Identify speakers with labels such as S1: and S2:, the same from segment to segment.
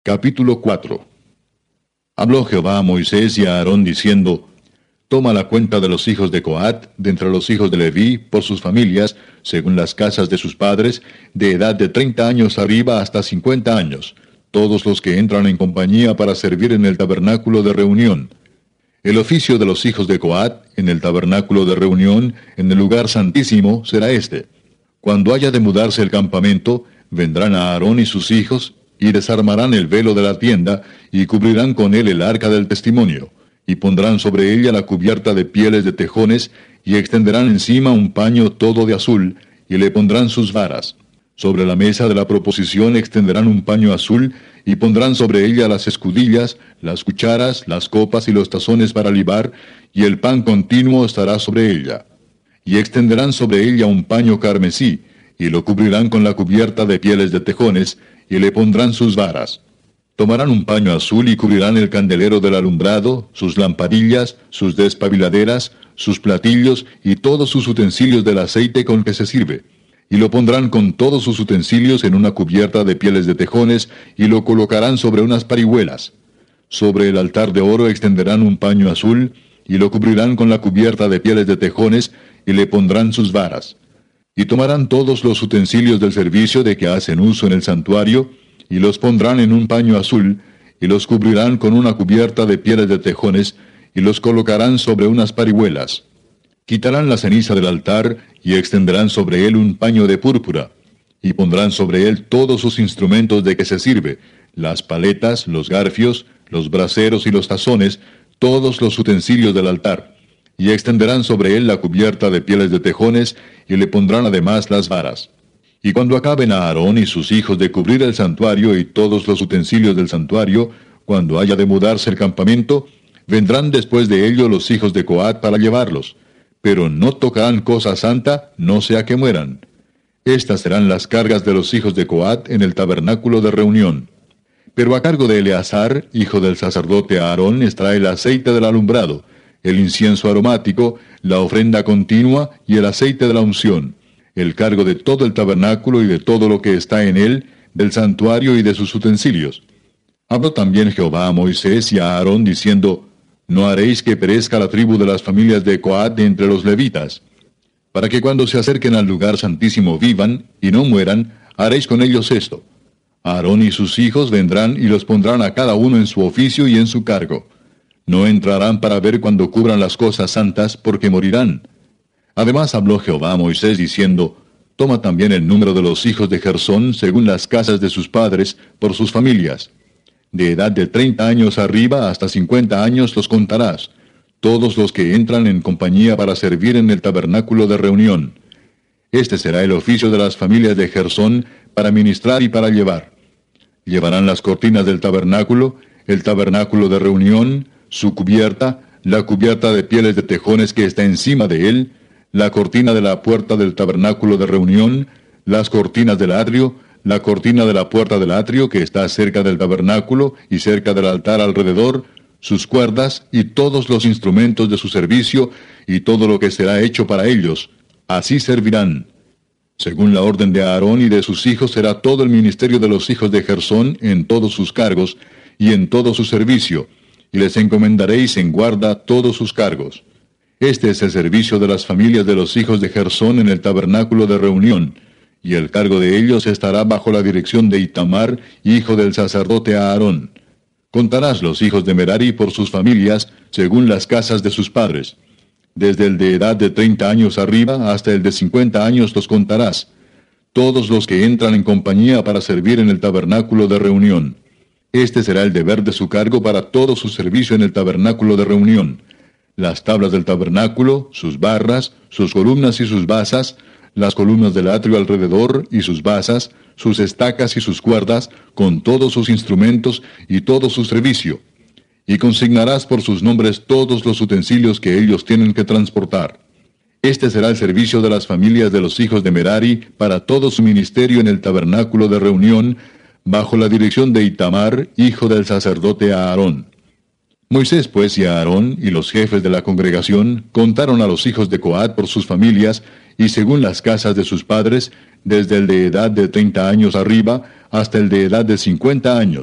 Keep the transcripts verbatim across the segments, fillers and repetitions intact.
S1: Capítulo cuatro. Habló Jehová a Moisés y a Aarón diciendo, Toma la cuenta de los hijos de Coat, de entre los hijos de Leví, por sus familias, según las casas de sus padres, de edad de treinta años arriba hasta cincuenta años, todos los que entran en compañía para servir en el tabernáculo de reunión. El oficio de los hijos de Coat, en el tabernáculo de reunión, en el lugar santísimo, será este. Cuando haya de mudarse el campamento, vendrán a Aarón y sus hijos, y desarmarán el velo de la tienda, y cubrirán con él el arca del testimonio, y pondrán sobre ella la cubierta de pieles de tejones, y extenderán encima un paño todo de azul, y le pondrán sus varas. Sobre la mesa de la proposición extenderán un paño azul, y pondrán sobre ella las escudillas, las cucharas, las copas y los tazones para libar, y el pan continuo estará sobre ella. Y extenderán sobre ella un paño carmesí, y lo cubrirán con la cubierta de pieles de tejones, y le pondrán sus varas. Tomarán un paño azul y cubrirán el candelero del alumbrado, sus lamparillas, sus despabiladeras, sus platillos y todos sus utensilios del aceite con que se sirve. Y lo pondrán con todos sus utensilios en una cubierta de pieles de tejones, y lo colocarán sobre unas parihuelas. Sobre el altar de oro extenderán un paño azul, y lo cubrirán con la cubierta de pieles de tejones, y le pondrán sus varas. Y tomarán todos los utensilios del servicio de que hacen uso en el santuario, y los pondrán en un paño azul, y los cubrirán con una cubierta de pieles de tejones, y los colocarán sobre unas parihuelas. Quitarán la ceniza del altar, y extenderán sobre él un paño de púrpura, y pondrán sobre él todos sus instrumentos de que se sirve, las paletas, los garfios, los braseros y los tazones, todos los utensilios del altar. Y extenderán sobre él la cubierta de pieles de tejones, y le pondrán además las varas. Y cuando acaben a Aarón y sus hijos de cubrir el santuario y todos los utensilios del santuario, cuando haya de mudarse el campamento, vendrán después de ello los hijos de Coat para llevarlos, pero no tocarán cosa santa, no sea que mueran. Estas serán las cargas de los hijos de Coat en el tabernáculo de reunión. Pero a cargo de Eleazar, hijo del sacerdote Aarón, estará el aceite del alumbrado, el incienso aromático, la ofrenda continua y el aceite de la unción, el cargo de todo el tabernáculo y de todo lo que está en él, del santuario y de sus utensilios. Habló también Jehová a Moisés y a Aarón diciendo, No haréis que perezca la tribu de las familias de Coat de entre los levitas, para que cuando se acerquen al lugar santísimo vivan y no mueran, haréis con ellos esto. Aarón y sus hijos vendrán y los pondrán a cada uno en su oficio y en su cargo. No entrarán para ver cuando cubran las cosas santas, porque morirán. Además habló Jehová a Moisés diciendo, Toma también el número de los hijos de Gersón, según las casas de sus padres, por sus familias. De edad de treinta años arriba hasta cincuenta años los contarás, todos los que entran en compañía para servir en el tabernáculo de reunión. Este será el oficio de las familias de Gersón, para ministrar y para llevar. Llevarán las cortinas del tabernáculo, el tabernáculo de reunión, su cubierta, la cubierta de pieles de tejones que está encima de él, la cortina de la puerta del tabernáculo de reunión, las cortinas del atrio, la cortina de la puerta del atrio que está cerca del tabernáculo y cerca del altar alrededor, sus cuerdas y todos los instrumentos de su servicio y todo lo que será hecho para ellos. Así servirán. Según la orden de Aarón y de sus hijos será todo el ministerio de los hijos de Gersón en todos sus cargos y en todo su servicio, y les encomendaréis en guarda todos sus cargos. Este es el servicio de las familias de los hijos de Gersón en el tabernáculo de reunión, y el cargo de ellos estará bajo la dirección de Itamar, hijo del sacerdote Aarón. Contarás los hijos de Merari por sus familias, según las casas de sus padres. Desde el de edad de treinta años arriba hasta el de cincuenta años los contarás, todos los que entran en compañía para servir en el tabernáculo de reunión. Este será el deber de su cargo para todo su servicio en el tabernáculo de reunión. Las tablas del tabernáculo, sus barras, sus columnas y sus basas, las columnas del atrio alrededor y sus basas, sus estacas y sus cuerdas, con todos sus instrumentos y todo su servicio. Y consignarás por sus nombres todos los utensilios que ellos tienen que transportar. Este será el servicio de las familias de los hijos de Merari para todo su ministerio en el tabernáculo de reunión, bajo la dirección de Itamar, hijo del sacerdote Aarón. Moisés pues y Aarón y los jefes de la congregación contaron a los hijos de Coat por sus familias, y según las casas de sus padres, desde el de edad de treinta años arriba hasta el de edad de cincuenta años,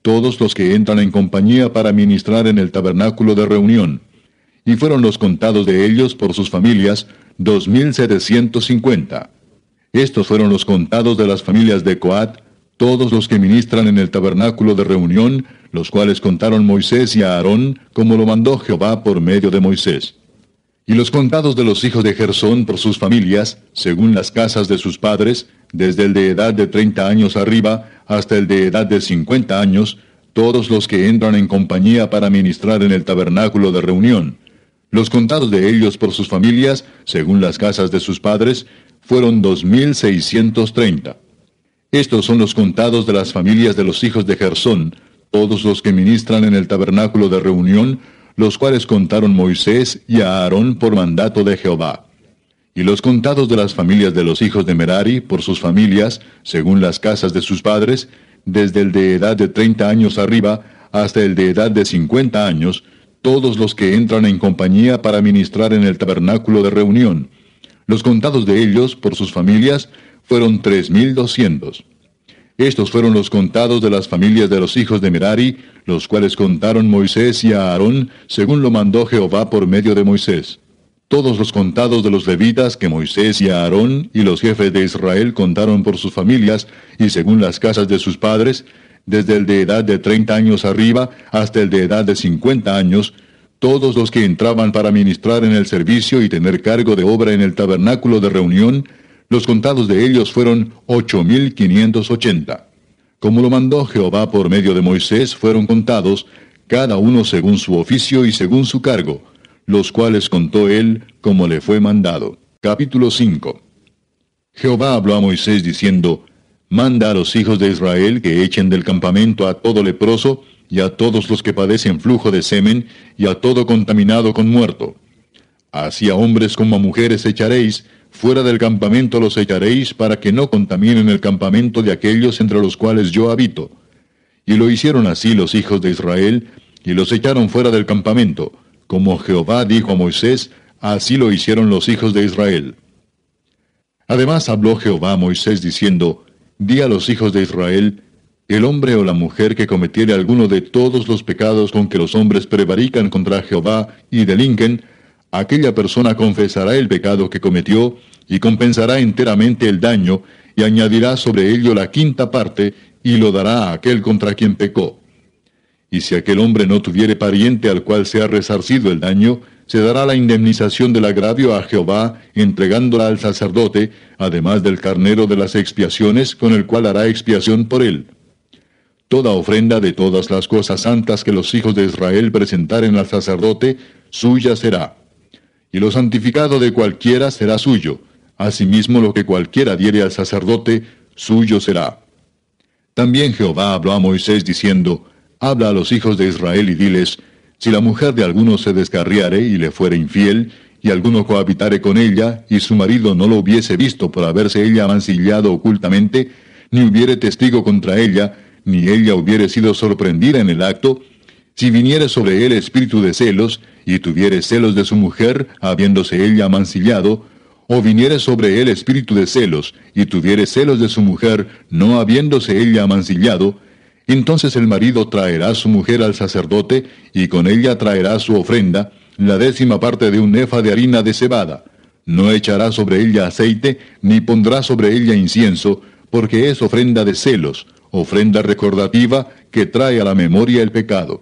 S1: todos los que entran en compañía para ministrar en el tabernáculo de reunión. Y fueron los contados de ellos por sus familias, dos mil setecientos cincuenta. Estos fueron los contados de las familias de Coat, todos los que ministran en el tabernáculo de reunión, los cuales contaron Moisés y Aarón, como lo mandó Jehová por medio de Moisés. Y los contados de los hijos de Gersón por sus familias, según las casas de sus padres, desde el de edad de treinta años arriba hasta el de edad de cincuenta años, todos los que entran en compañía para ministrar en el tabernáculo de reunión. Los contados de ellos por sus familias, según las casas de sus padres, fueron dos mil seiscientos treinta. Estos son los contados de las familias de los hijos de Gersón, todos los que ministran en el tabernáculo de reunión, los cuales contaron Moisés y Aarón por mandato de Jehová. Y los contados de las familias de los hijos de Merari por sus familias, según las casas de sus padres, desde el de edad de treinta años arriba hasta el de edad de cincuenta años, todos los que entran en compañía para ministrar en el tabernáculo de reunión. Los contados de ellos por sus familias fueron tres mil doscientos. Estos fueron los contados de las familias de los hijos de Merari, los cuales contaron Moisés y Aarón, según lo mandó Jehová por medio de Moisés. Todos los contados de los levitas que Moisés y Aarón y los jefes de Israel contaron por sus familias, y según las casas de sus padres, desde el de edad de treinta años arriba hasta el de edad de cincuenta años, todos los que entraban para ministrar en el servicio y tener cargo de obra en el tabernáculo de reunión, los contados de ellos fueron ocho mil quinientos ochenta. Como lo mandó Jehová por medio de Moisés, fueron contados, cada uno según su oficio y según su cargo, los cuales contó él como le fue mandado. Capítulo cinco. Jehová habló a Moisés diciendo, Manda a los hijos de Israel que echen del campamento a todo leproso, y a todos los que padecen flujo de semen, y a todo contaminado con muerto. Así a hombres como a mujeres echaréis, fuera del campamento los echaréis, para que no contaminen el campamento de aquellos entre los cuales yo habito. Y lo hicieron así los hijos de Israel, y los echaron fuera del campamento. Como Jehová dijo a Moisés, así lo hicieron los hijos de Israel. Además habló Jehová a Moisés diciendo, Di a los hijos de Israel, el hombre o la mujer que cometiere alguno de todos los pecados con que los hombres prevarican contra Jehová y delinquen, aquella persona confesará el pecado que cometió, y compensará enteramente el daño, y añadirá sobre ello la quinta parte, y lo dará a aquel contra quien pecó. Y si aquel hombre no tuviere pariente al cual sea resarcido el daño, se dará la indemnización del agravio a Jehová, entregándola al sacerdote, además del carnero de las expiaciones, con el cual hará expiación por él. Toda ofrenda de todas las cosas santas que los hijos de Israel presentaren al sacerdote, suya será. Y lo santificado de cualquiera será suyo. Asimismo lo que cualquiera diere al sacerdote, suyo será. También Jehová habló a Moisés diciendo, Habla a los hijos de Israel y diles, si la mujer de alguno se descarriare y le fuere infiel, y alguno cohabitare con ella, y su marido no lo hubiese visto por haberse ella mancillado ocultamente, ni hubiere testigo contra ella, ni ella hubiere sido sorprendida en el acto, si viniere sobre él espíritu de celos, y tuviere celos de su mujer, habiéndose ella mancillado, o viniere sobre él espíritu de celos, y tuviere celos de su mujer, no habiéndose ella mancillado, entonces el marido traerá a su mujer al sacerdote, y con ella traerá su ofrenda, la décima parte de un efa de harina de cebada. No echará sobre ella aceite, ni pondrá sobre ella incienso, porque es ofrenda de celos, ofrenda recordativa que trae a la memoria el pecado.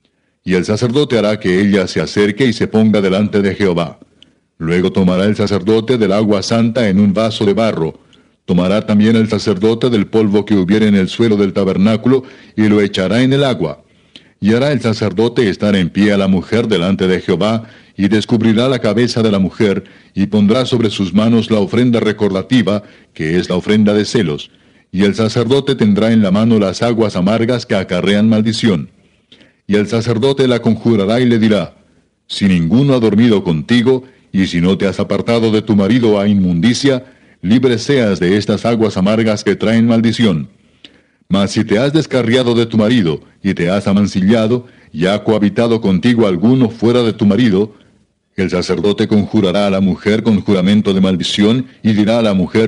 S1: Y el sacerdote hará que ella se acerque y se ponga delante de Jehová. Luego tomará el sacerdote del agua santa en un vaso de barro. Tomará también el sacerdote del polvo que hubiere en el suelo del tabernáculo, y lo echará en el agua. Y hará el sacerdote estar en pie a la mujer delante de Jehová, y descubrirá la cabeza de la mujer, y pondrá sobre sus manos la ofrenda recordativa, que es la ofrenda de celos. Y el sacerdote tendrá en la mano las aguas amargas que acarrean maldición. Y el sacerdote la conjurará y le dirá, si ninguno ha dormido contigo, y si no te has apartado de tu marido a inmundicia, libre seas de estas aguas amargas que traen maldición. Mas si te has descarriado de tu marido, y te has amancillado, y ha cohabitado contigo alguno fuera de tu marido, el sacerdote conjurará a la mujer con juramento de maldición, y dirá a la mujer,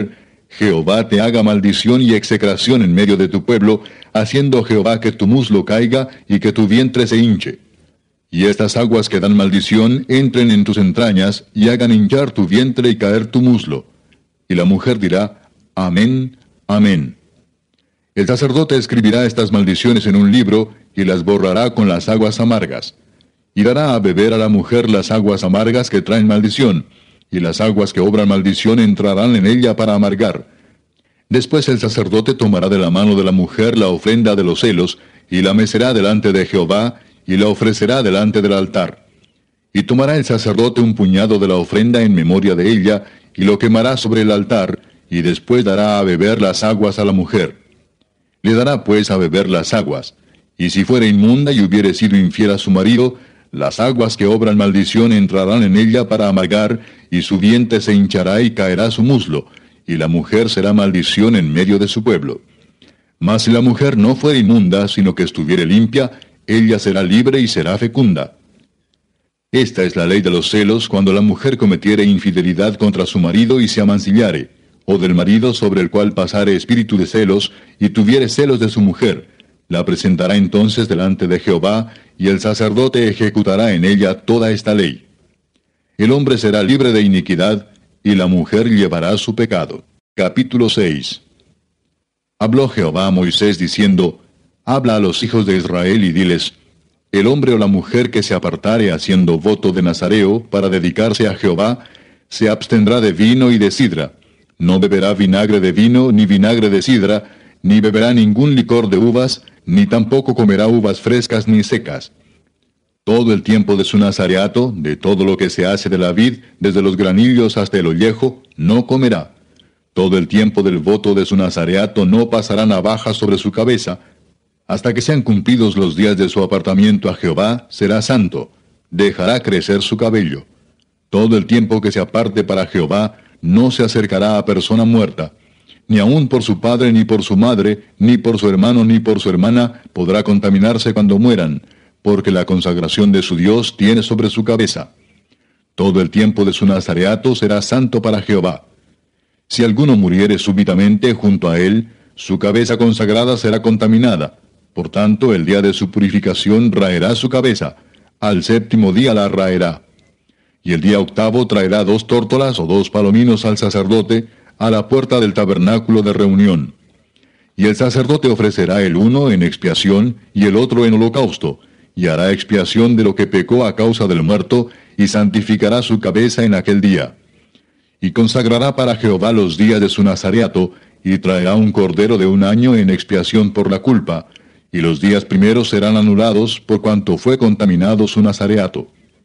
S1: Jehová te haga maldición y execración en medio de tu pueblo, haciendo Jehová que tu muslo caiga y que tu vientre se hinche. Y estas aguas que dan maldición entren en tus entrañas y hagan hinchar tu vientre y caer tu muslo. Y la mujer dirá, Amén, Amén. El sacerdote escribirá estas maldiciones en un libro y las borrará con las aguas amargas. Y dará a beber a la mujer las aguas amargas que traen maldición, y las aguas que obran maldición entrarán en ella para amargar. Después el sacerdote tomará de la mano de la mujer la ofrenda de los celos, y la mecerá delante de Jehová, y la ofrecerá delante del altar. Y tomará el sacerdote un puñado de la ofrenda en memoria de ella, y lo quemará sobre el altar, y después dará a beber las aguas a la mujer. Le dará pues a beber las aguas, y si fuere inmunda y hubiere sido infiel a su marido, las aguas que obran maldición entrarán en ella para amargar, y su vientre se hinchará y caerá su muslo, y la mujer será maldición en medio de su pueblo. Mas si la mujer no fuere inmunda, sino que estuviere limpia, ella será libre y será fecunda. Esta es la ley de los celos cuando la mujer cometiere infidelidad contra su marido y se amancillare, o del marido sobre el cual pasare espíritu de celos, y tuviere celos de su mujer. La presentará entonces delante de Jehová, y el sacerdote ejecutará en ella toda esta ley. El hombre será libre de iniquidad, y la mujer llevará su pecado. Capítulo seis. Habló Jehová a Moisés diciendo, Habla a los hijos de Israel y diles, El hombre o la mujer que se apartare haciendo voto de Nazareo para dedicarse a Jehová, se abstendrá de vino y de sidra. No beberá vinagre de vino, ni vinagre de sidra, ni beberá ningún licor de uvas, ni tampoco comerá uvas frescas ni secas. Todo el tiempo de su nazareato, de todo lo que se hace de la vid, desde los granillos hasta el ollejo, no comerá. Todo el tiempo del voto de su nazareato no pasará navaja sobre su cabeza. Hasta que sean cumplidos los días de su apartamiento a Jehová, será santo. Dejará crecer su cabello. Todo el tiempo que se aparte para Jehová, no se acercará a persona muerta. Ni aun por su padre, ni por su madre, ni por su hermano, ni por su hermana, podrá contaminarse cuando mueran, porque la consagración de su Dios tiene sobre su cabeza. Todo el tiempo de su nazareato será santo para Jehová. Si alguno muriere súbitamente junto a él, su cabeza consagrada será contaminada. Por tanto, el día de su purificación raerá su cabeza. Al séptimo día la raerá. Y el día octavo traerá dos tórtolas o dos palominos al sacerdote a la puerta del tabernáculo de reunión. Y el sacerdote ofrecerá el uno en expiación y el otro en holocausto, y hará expiación de lo que pecó a causa del muerto, y santificará su cabeza en aquel día. Y consagrará para Jehová los días de su nazareato, y traerá un cordero de un año en expiación por la culpa, y los días primeros serán anulados por cuanto fue contaminado su nazareato.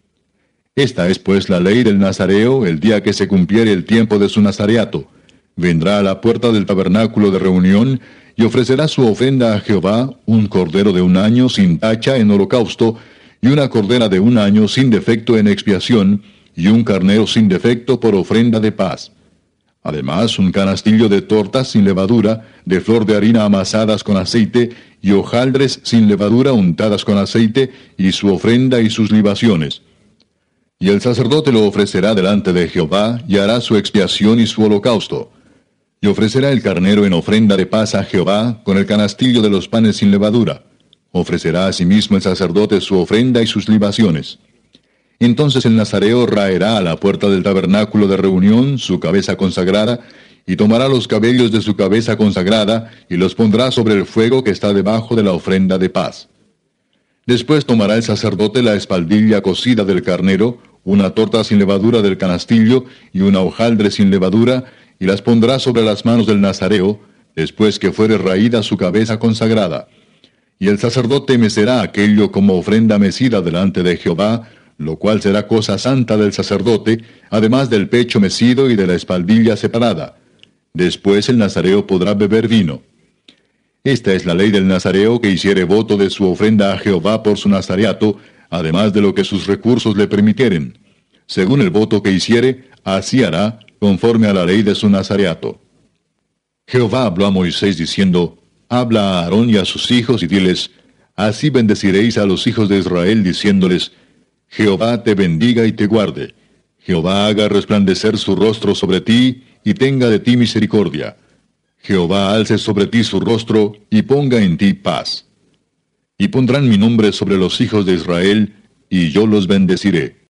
S1: Esta es pues la ley del nazareo el día que se cumpliere el tiempo de su nazareato. Vendrá a la puerta del tabernáculo de reunión, y ofrecerá su ofrenda a Jehová, un cordero de un año sin tacha en holocausto, y una cordera de un año sin defecto en expiación, y un carnero sin defecto por ofrenda de paz. Además, un canastillo de tortas sin levadura, de flor de harina amasadas con aceite, y hojaldres sin levadura untadas con aceite, y su ofrenda y sus libaciones. Y el sacerdote lo ofrecerá delante de Jehová, y hará su expiación y su holocausto. Y ofrecerá el carnero en ofrenda de paz a Jehová, con el canastillo de los panes sin levadura. Ofrecerá asimismo el sacerdote su ofrenda y sus libaciones. Entonces el nazareo raerá a la puerta del tabernáculo de reunión su cabeza consagrada, y tomará los cabellos de su cabeza consagrada, y los pondrá sobre el fuego que está debajo de la ofrenda de paz. Después tomará el sacerdote la espaldilla cocida del carnero, una torta sin levadura del canastillo, y una hojaldre sin levadura, y las pondrá sobre las manos del nazareo, después que fuere raída su cabeza consagrada. Y el sacerdote mecerá aquello como ofrenda mecida delante de Jehová, lo cual será cosa santa del sacerdote, además del pecho mecido y de la espaldilla separada. Después el nazareo podrá beber vino. Esta es la ley del nazareo que hiciere voto de su ofrenda a Jehová por su nazareato, además de lo que sus recursos le permitieren. Según el voto que hiciere, así hará, conforme a la ley de su nazareato. Jehová habló a Moisés diciendo, Habla a Aarón y a sus hijos y diles, Así bendeciréis a los hijos de Israel, diciéndoles, Jehová te bendiga y te guarde. Jehová haga resplandecer su rostro sobre ti, y tenga de ti misericordia. Jehová alce sobre ti su rostro, y ponga en ti paz. Y pondrán mi nombre sobre los hijos de Israel, y yo los bendeciré.